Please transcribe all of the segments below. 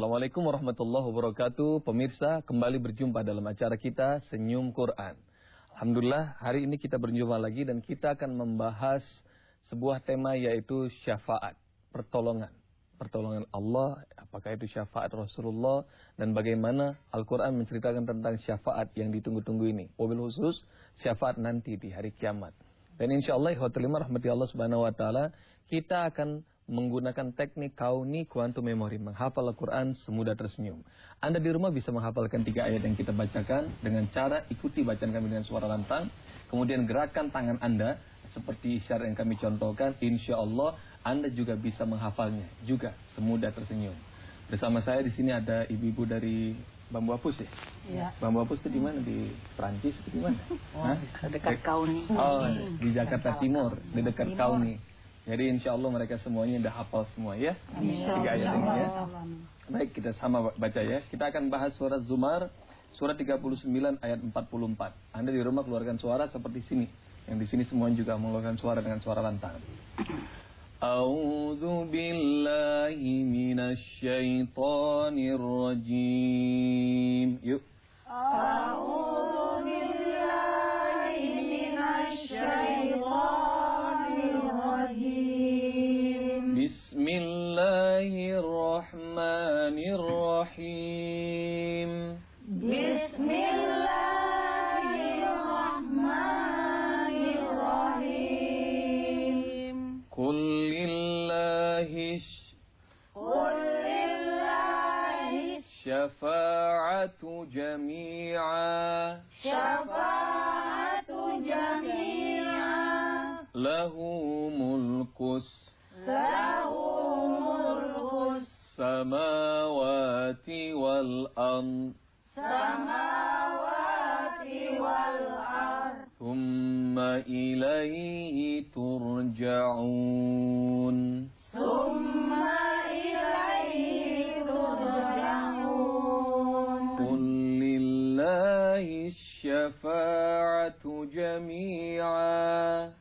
Assalamualaikum warahmatullahi wabarakatuh. Pemirsa, kembali berjumpa dalam acara kita Senyum Quran. Alhamdulillah, hari ini kita berjumpa lagi dan kita akan membahas sebuah tema, yaitu syafaat, pertolongan. Pertolongan Allah, apakah itu syafaat Rasulullah, dan bagaimana Al-Quran menceritakan tentang syafaat yang ditunggu-tunggu ini. Wabil khusus syafaat nanti di hari kiamat. Dan insyaAllah, ikhwatul-iman rahmati Allah subhanahu wa ta'ala, kita akan menggunakan teknik kauni quantum memory, menghafal Al-Quran semudah tersenyum. Anda di rumah bisa menghafalkan 3 ayat yang kita bacakan dengan cara ikuti bacaan kami dengan suara lantang. Kemudian gerakan tangan Anda seperti isyarat yang kami contohkan. Insya Allah Anda juga bisa menghafalnya juga semudah tersenyum. Bersama saya di sini ada ibu-ibu dari Bambu Apus ya? Iya. Bambu Apus itu di mana? Di Perancis atau di mana? Dekat Kauni. Oh, di Jakarta Timur, di dekat Kauni. Jadi insya Allah mereka semuanya udah hafal semua ya. 3 ayat ini ya. Baik, kita sama baca ya. Kita akan bahas surat Zumar, surat 39 ayat 44. Anda di rumah keluarkan suara seperti sini. Yang di sini semuanya juga mengeluarkan suara dengan suara lantang. A'udzu billahi minasy syaithanir rajim. Yuk. A'udzu billahi minasy syaithanir rajim. Bismillahirrahmanirrahim. Bismillahirrahmanirrahim. Qul lillahi syafa'atu jami'a. Syafa'atu jami'a. Lahu mulkus samawati wal ard. Thumma ilaihi turja'un. Qul lillahi syafa'atu jami'a.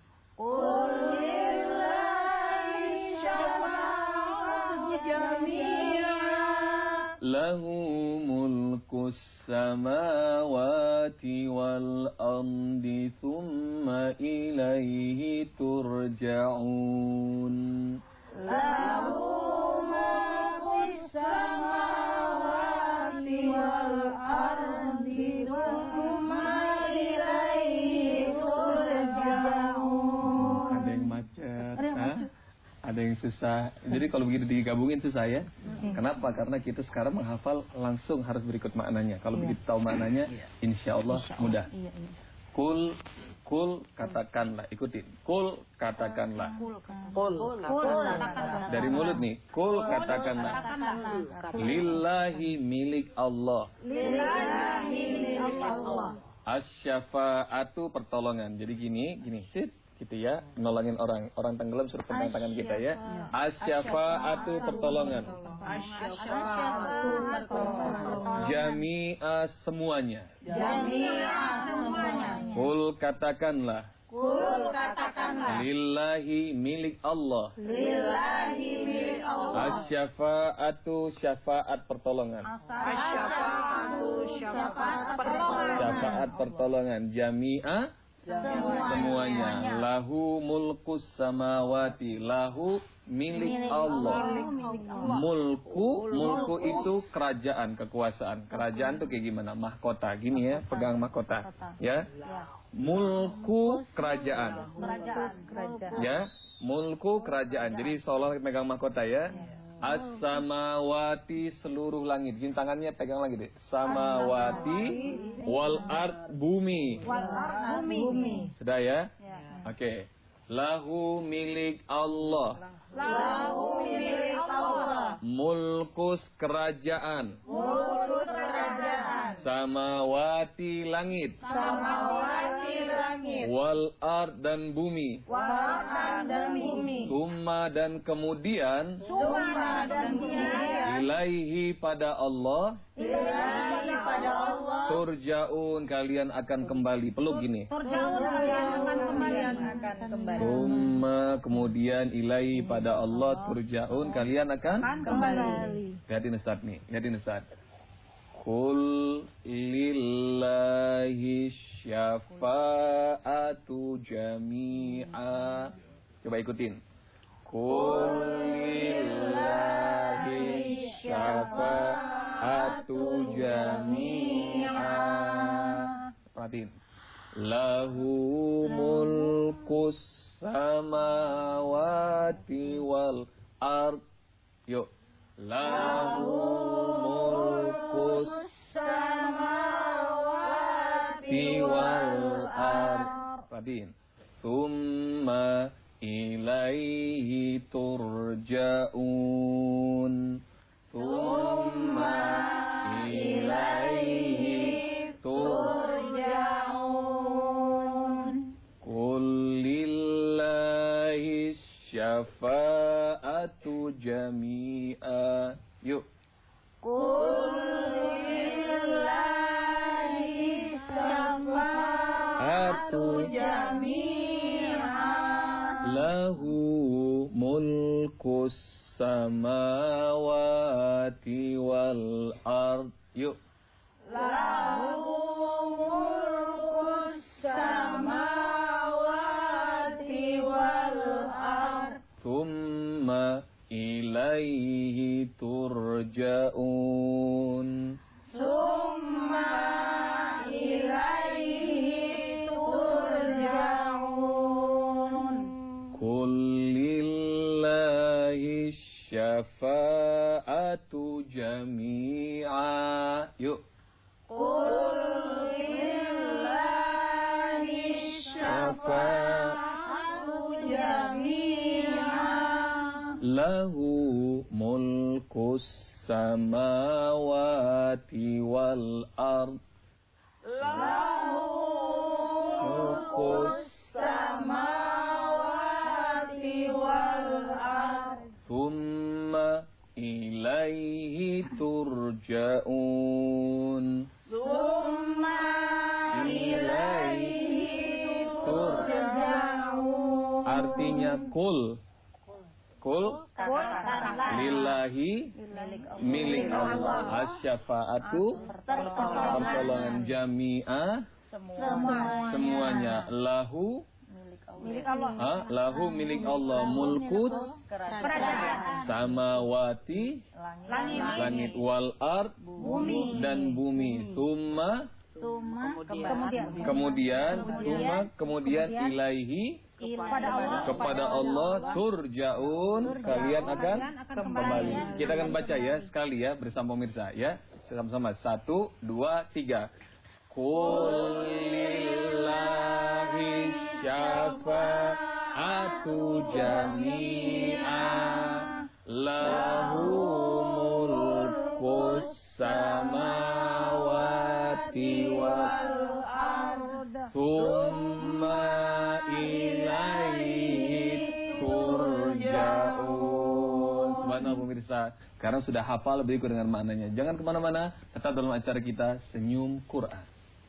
Lahu mulkus samawati wal ardi thumma ilaihi turja'un. Lahu mulkus samawati wal ardi thumma ilaihi turja'un. Ada yang macet, ada yang susah. Jadi kalau begitu digabungin susah ya. Kenapa? Karena kita sekarang menghafal langsung harus berikut maknanya. Kalau begitu tahu maknanya, insya Allah mudah. Kul katakanlah, ikutin. Kul katakanlah. Dari mulut nih. Kul katakanlah. Lillahi milik Allah. Asy-syafa'atu pertolongan. Jadi gini, sit. Gitu ya, nolongin orang tenggelam suruh pegang tangan kita ya. Asy-syafa'atu pertolongan. Jami'a semuanya. Qul katakanlah. Lillahi milik Allah. Asy-syafa'atu syafaat pertolongan. Syafaat pertolongan. Jami'a semuanya. Lahu mulkus samawati. Lahu milik Allah. Mulku itu kerajaan, kekuasaan. Kerajaan itu kayak gimana? Mahkota. Gini ya, pegang mahkota. Ya. Mulku kerajaan. Ya, mulku kerajaan. Jadi seolah megang mahkota ya. As-samawati seluruh langit. Gini tangannya pegang lagi deh. Samawati wal ard bumi. Sudah ya? Oke. Lahu milik Allah. Mulkus kerajaan. Samawati langit. Wal ard dan bumi. Summa dan kemudian. Ilaihi pada Allah. Turja'un kalian akan kembali. Peluk gini. Summa kemudian ilaihi pada Allah. Turja'un kalian akan kembali. Lihatin Ustaz nih. Lihatin Ustaz. Qul lillahi syafa'atu jami'a. Coba ikutin. Qul lillahi syafa'atu jami'a. Perhatiin. Lahu mulkus samawati wal ard. Yuk. Lahu mulkus samawati wal ard. Perhatiin. Thumma ilaihi turja'un. Thumma ilaihi turja'un. Qul lillahi syafa'atu jami'a. Yuk. Qul lillahi syafa'atu jami'a. Lahu mulkus samawati wal ard. Yuk. Lahu mulkus samawati wal ard. Thumma ilaihi turja'un. Summa ilaihi turja'un. Qul lillahi syafa'atu jami'a. Yuk. Qul lillahi syafa'atu jami'a. Lahu mulkus samawati wal ard. Lahu mulkus samawati wal ard. Thumma ilaihi turja'un. Summa ilaihi turja'un. Artinya kul. Kul lillahi milik Allah. Asyafa'atu pertolongan jami'ah semuanya. Lahu Milik Allah. Lahu milik Allah. Mulkus samawati langit wal ard dan bumi. Thumma kemudian ilaihi kepada Allah turja'un kalian akan kembali. Kita akan baca ya sekali ya bersama pemirsa ya. Sama-sama. 1, 2, 3. Qul lillahi syafa'atu jami'a. Lahu mulkus samawati wal ard. Thumma ilaihi turja'un. Subhanallah pemirsa. Sekarang sudah hafal, berikut dengan maknanya. Jangan kemana-mana, tetap dalam acara kita Senyum Quran.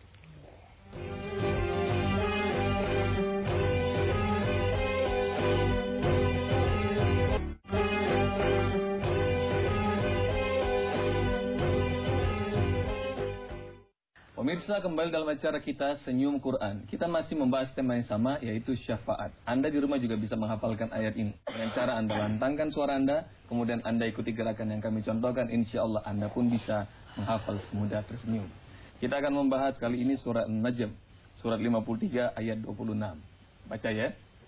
Pemirsa, kembali dalam acara kita Senyum Quran. Kita masih membahas tema yang sama, yaitu syafaat. Anda di rumah juga bisa menghafalkan ayat ini. Dengan cara Anda lantangkan suara Anda, kemudian Anda ikuti gerakan yang kami contohkan, insya Allah Anda pun bisa menghafal semudah tersenyum. Kita akan membahas kali ini surat An-Najm, surat 53 ayat 26. Baca ya.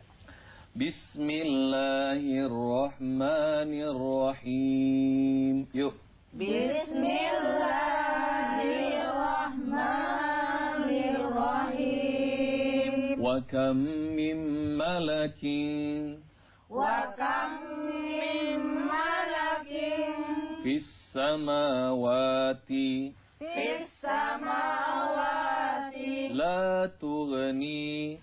Bismillahirrahmanirrahim. Yuk. Bismillahirrahmanirrahim. Wa kam min malakin fis samawati fis samawati la tughni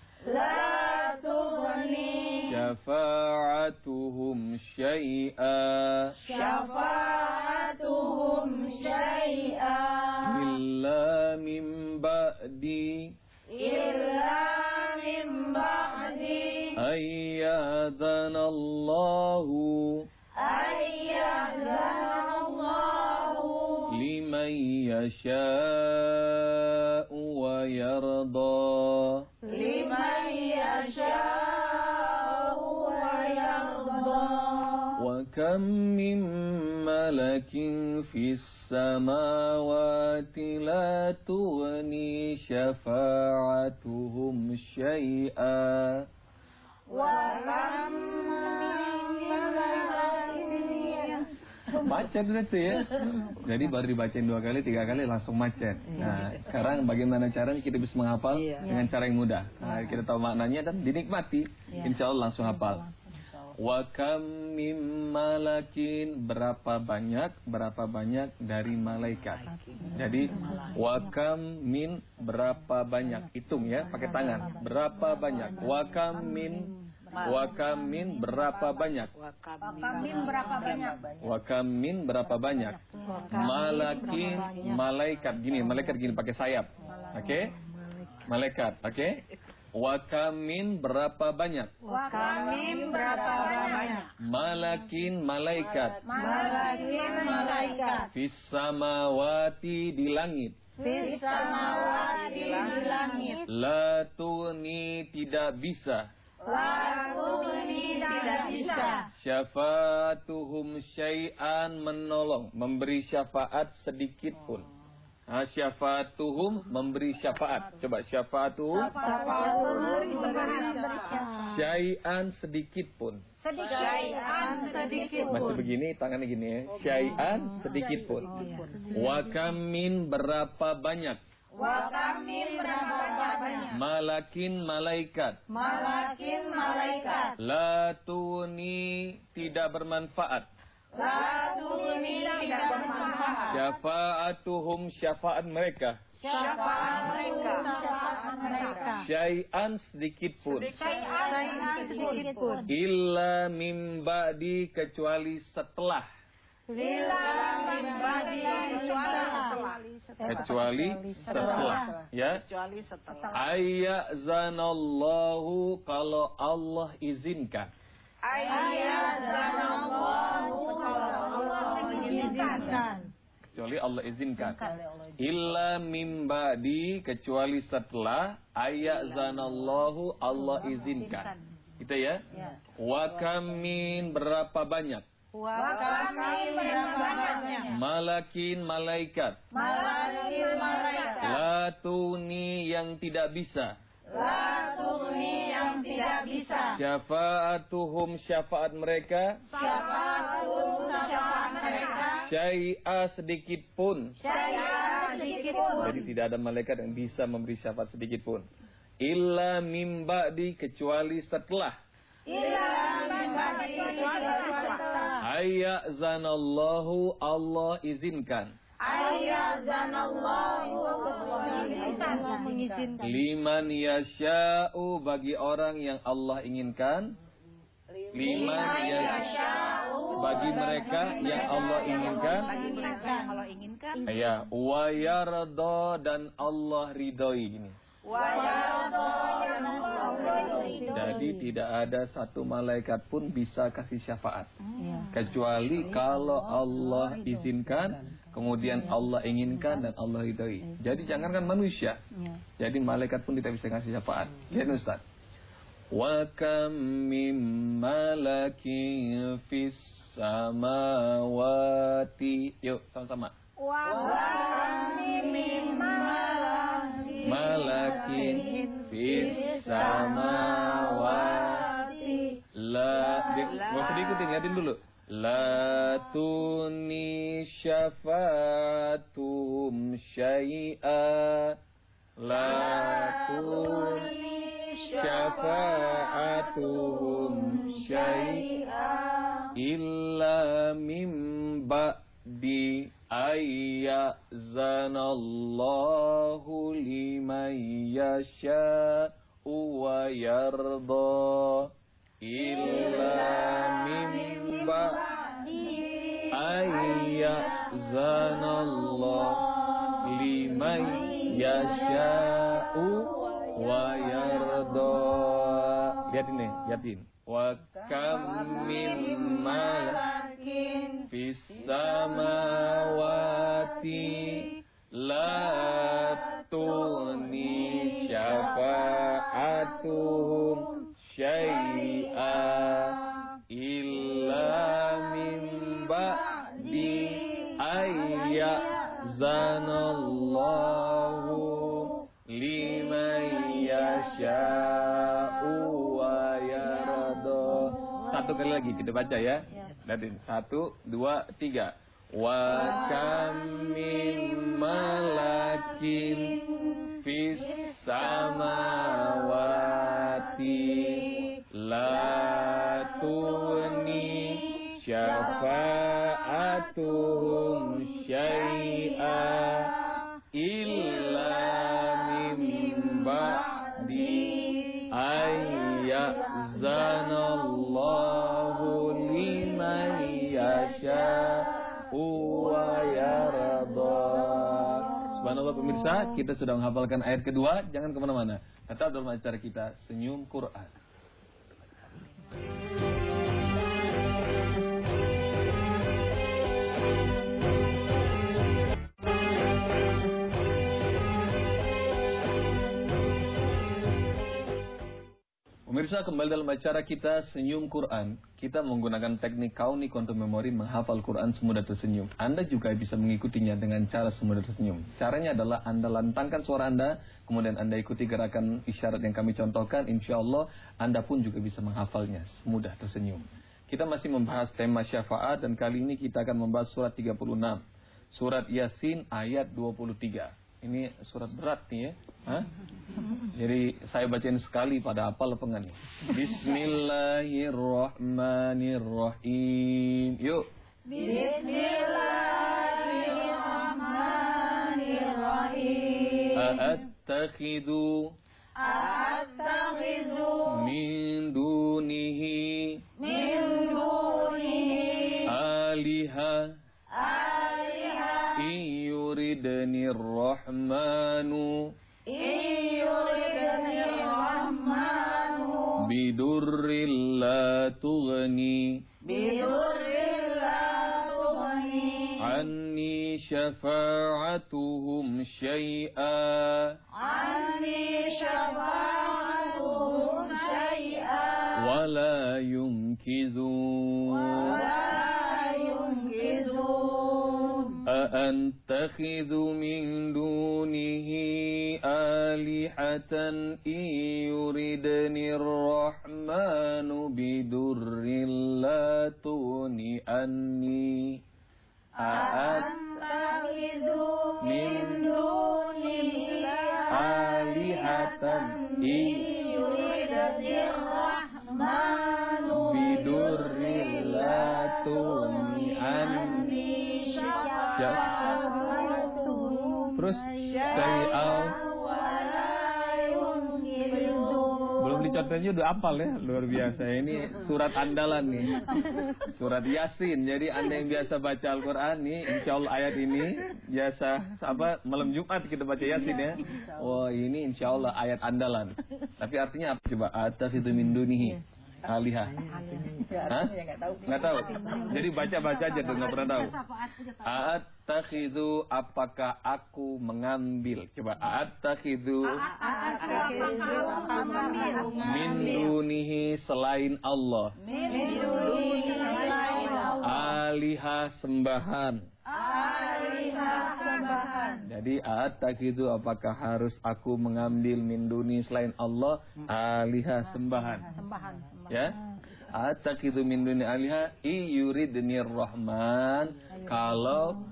syafa'atuhum syai'a syafa'atuhum syai'a illa min ba'di ayyadhanallahu liman yasha'u wa yarda wa kam min malakin fis samawati la tughni syafa'atuhum syai'a macet itu ya. Jadi baru dibacain 2 kali, 3 kali langsung macet. Nah, sekarang bagaimana caranya kita bisa menghafal dengan cara yang mudah. Nah, kita tahu maknanya dan dinikmati. Insya Allah langsung hafal. Wa kam mim malakin, berapa banyak dari malaikat. Jadi wa kam min, berapa banyak, hitung ya pakai tangan. Berapa banyak. Wa kam min berapa banyak. Wa kam min berapa banyak. Malakin, malaikat gini pakai sayap. Oke? Malaikat, oke? Wa kam min berapa banyak. Malakin, malaikat. Fis samawati, di langit. La tuni, tidak bisa. Syafa'atuhum syai'an, menolong, memberi syafaat sedikit pun. Syafa'atuhum, memberi syafaat. Coba syafa'atuhum syai'an, sedikit pun. Masih begini, tangannya gini ya. Syai'an, sedikit pun. Wa kam min, berapa banyak. Malakin, malaikat. La tuni, tidak bermanfaat. Syafa'atuhum, syafaat mereka. Syai'an, sedikit pun. Illa min ba'di, kecuali setelah. Kecuali setelah, ya. Ayyazanallahu, kalau Allah izinkan. Kecuali Allah izinkan. Illa min ba'di, kecuali setelah. Ayyazanallahu, Allah izinkan. Itu ya. Wa kam min, berapa banyak. Malakin, malaikat. La tuni, yang tidak bisa. Syafa'atuhum, syafaat mereka. Syai'a, sedikit pun. Jadi tidak ada malaikat yang bisa memberi syafaat sedikit pun. Illa min ba'di, kecuali setelah. Ayyazanallahu, Allah izinkan. Liman yasha'u, bagi orang yang Allah inginkan. Liman yasha'u, bagi mereka yang Allah inginkan. Ya, wa yarda, dan Allah ridhoi ini. Jadi tidak ada satu malaikat pun bisa kasih syafaat kecuali kalau Allah izinkan, kemudian Allah inginkan dan Allah ridhoi. Jadi jangankan manusia, jadi malaikat pun tidak bisa kasih syafaat. Lihat Ustaz. Wa kam mim malakin fis samawati. Yuk sama-sama. Malakin fis samawati. Gak usah diikutin, lihatin dulu. La tuni syafa'atuhum syai'a. La tuni syafa'atuhum syai'a illa min ba'di ayyazanallahu liman yasha'u wa yarda illa min ba'di ayyazanallahu liman yasha'u wa yarda. Lihat ini, lihatin. Wa kam min malakin fis samawati la tughni syafa'atuhum syai'a illa min ba'di ayyazanallahu liman yasha'u wa yarda. Satu kali lagi kita baca ya. Lihatin, 1, 2, 3. Wa kam min malakin fis samawati la tughni syafa'atuhum syai'a illa min ba'di ayyazanallahu liman yasha'u wa yarda. Subhanallah pemirsa, kita sudah menghafalkan ayat kedua. Jangan kemana-mana, tetap dalam acara kita Senyum Quran. Pemirsa, kembali dalam acara kita Senyum Quran. Kita menggunakan teknik kaunik untuk memori menghafal Quran semudah tersenyum. Anda juga bisa mengikutinya dengan cara semudah tersenyum. Caranya adalah Anda lantangkan suara Anda, kemudian Anda ikuti gerakan isyarat yang kami contohkan. Insya Allah Anda pun juga bisa menghafalnya semudah tersenyum. Kita masih membahas tema syafaat dan kali ini kita akan membahas surat 36. Surat Yasin ayat 23. Ini surat berat nih ya. Hah? Jadi saya bacain sekali pada hafal pengen. Bismillahirrahmanirrahim. Yuk. Bismillahirrahmanirrahim. A'attakhidhu min dunihi aliha yuridnir rahmanu bidurril la tughni anni syafa'atuhum syai'a wala yumkizun A'antakhidhu min dunihi alihatan yuridnir rahmanu bidurril la tughni anni. A'antakhidhu min dunihi alihatan yuridnir rahmanu bidurril la tughni anni. Terus belum dicontohnya udah hafal ya, luar biasa. Ini surat andalan nih, surat Yasin. Jadi Anda yang biasa baca Al-Quran nih, insya Allah ayat ini biasa malam Jumat kita baca Yasin ya. Wah, ini insya Allah ayat andalan. Tapi artinya apa coba? Atas itu min dunihi alihah. Hah? Nggak tahu. Jadi baca-baca aja tuh, nggak pernah tahu. A'attakhidhu, apakah aku mengambil? Coba a'attakhidhu min dunihi, selain Allah. Alihah, sembahan. Jadi a'attakhidhu, apakah harus aku mengambil min duni selain Allah alihah, sembahan. Ya. A'attakhidhu min duni alihah yuridnir rahman, kalau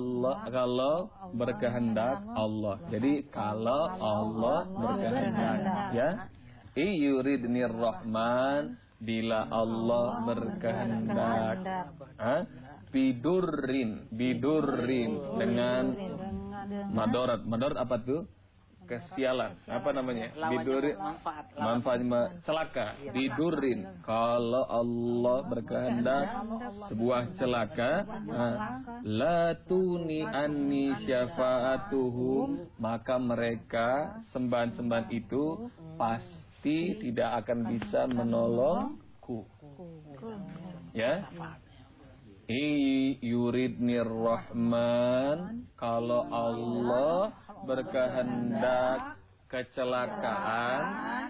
berkehendak Allah. Jadi kalau Allah berkehendak, ya. Yuridnir rahman, bila Allah berkehendak. Bidurrin dengan madorat. Madorat apa tuh? Kesialan. Apa namanya? Bidurrin manfaat celaka. Bidurrin kalau Allah berkehendak sebuah celaka, la tuni anni syafa'atuhum, maka mereka sembahan-sembahan itu pasti tidak akan bisa menolongku. Ya. Yuridnir Rahman, kalau Allah berkehendak kecelakaan,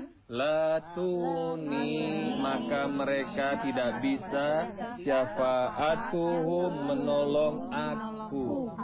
latuni, maka mereka tidak bisa syafa'atuhum, menolong aku.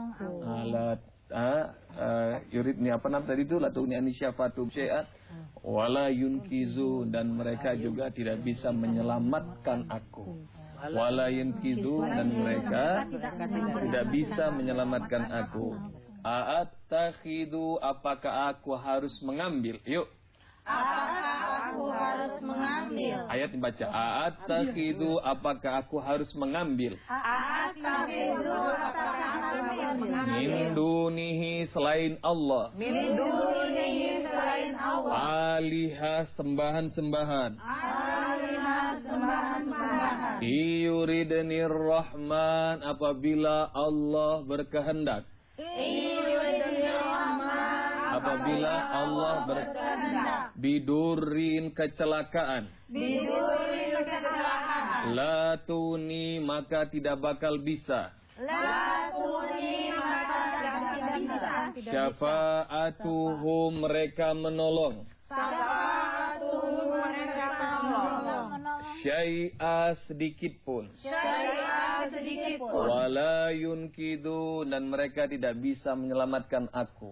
Yuridni apa nama tadi itu? Latuni ani syafa'atuhum syai'at wala yunkizu, dan mereka juga tidak bisa menyelamatkan aku. Wala yunkizu, dan mereka tidak bisa menyelamatkan aku. A'attakhidu, apakah aku harus mengambil? Yuk. Apakah aku harus mengambil? Ayat dibaca. A'attakhidu, apakah aku harus mengambil? A'attakhidu, apakah aku harus mengambil? Min dunihi, selain Allah. Min dunihi, selain Allah. Aliha, sembahan-sembahan. Aliha, sembahan-sembahan. Yuridnir Rahman, apabila Allah berkehendak. Apabila Allah berkehendak. Bidurrin, kecelakaan. Bidurrin, kecelakaan. Latuni, maka tidak bakal bisa. Latuni, maka tidak bisa. Syafa'atuhum, mereka menolong. Syafa'atuhum, mereka menolong. Syai'a, sedikit pun. Syai'a, sedikit pun. Wala yunkidu, dan mereka tidak bisa menyelamatkan aku.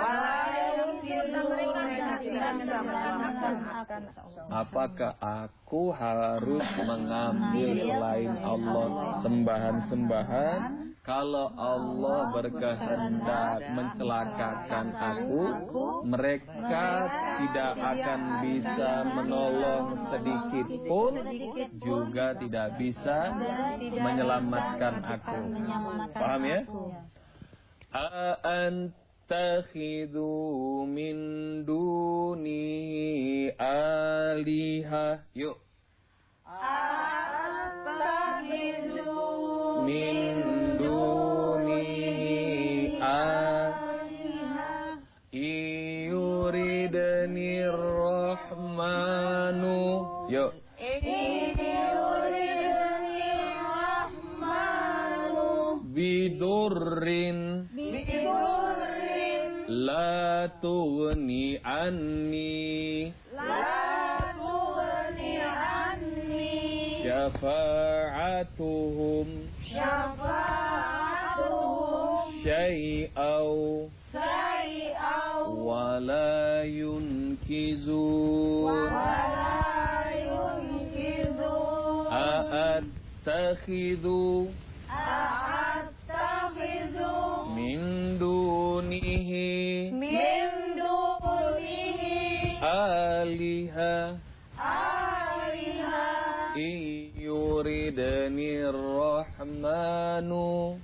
Apakah aku harus mengambil selain Allah sembahan-sembahan? Kalau Allah berkehendak mencelakakan aku, mereka tidak akan bisa menolong sedikit pun, juga tidak bisa menyelamatkan aku. Paham ya? Takhidhu min duni aliha. Yuk. Attakhidhu min duni aliha. Yuridnir Rahmanu. Yuk. Yuridnir Rahmanu. Bidurrin. La tughni anni. La tughni anni. Syafa'atuhum. Syafa'atuhum. Syai'aw. Syai'aw. Wala yunkizu. Wala yunkizu. A'attakhidhu. Min dunihi. Min dunihi. Aliha. Aliha. Yuridnir Rahmanu.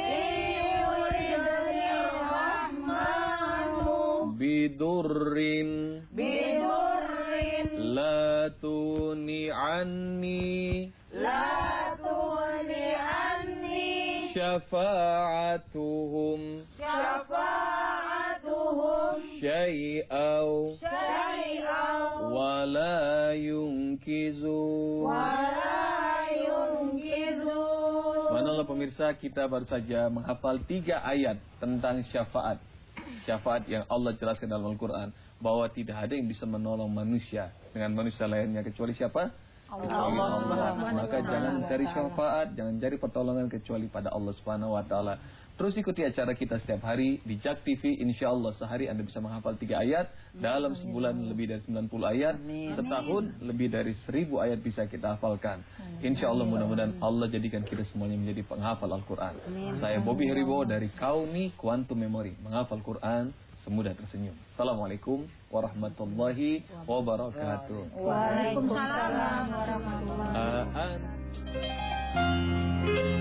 Yuridnir Rahmanu. Bidurrin. Bidurrin. La tuni anni. La tuni anni. Syafa'atuhum. Syafa'atuhum. Syai'aw. Syai'aw. Wala yunkizu. Wala yunkizu. Subhanallah pemirsa, kita baru saja menghafal 3 ayat tentang syafaat. Syafaat yang Allah jelaskan dalam Al-Quran, bahwa tidak ada yang bisa menolong manusia dengan manusia lainnya kecuali siapa? Kecuali Allah. Maka jangan cari syafaat, jangan cari pertolongan kecuali pada Allah Subhanahu wa taala. Terus ikuti acara kita setiap hari di Jak TV. Insyaallah sehari Anda bisa menghafal 3 ayat, dalam sebulan lebih dari 90 ayat, setahun lebih dari 1000 ayat bisa kita hafalkan. Insyaallah mudah-mudahan Allah jadikan kita semuanya menjadi penghafal Al-Qur'an. Saya Bobby Heribo dari Kauni Quantum Memory, menghafal Quran semudah tersenyum. Assalamualaikum warahmatullahi wabarakatuh. Waalaikumsalam warahmatullahi wabarakatuh.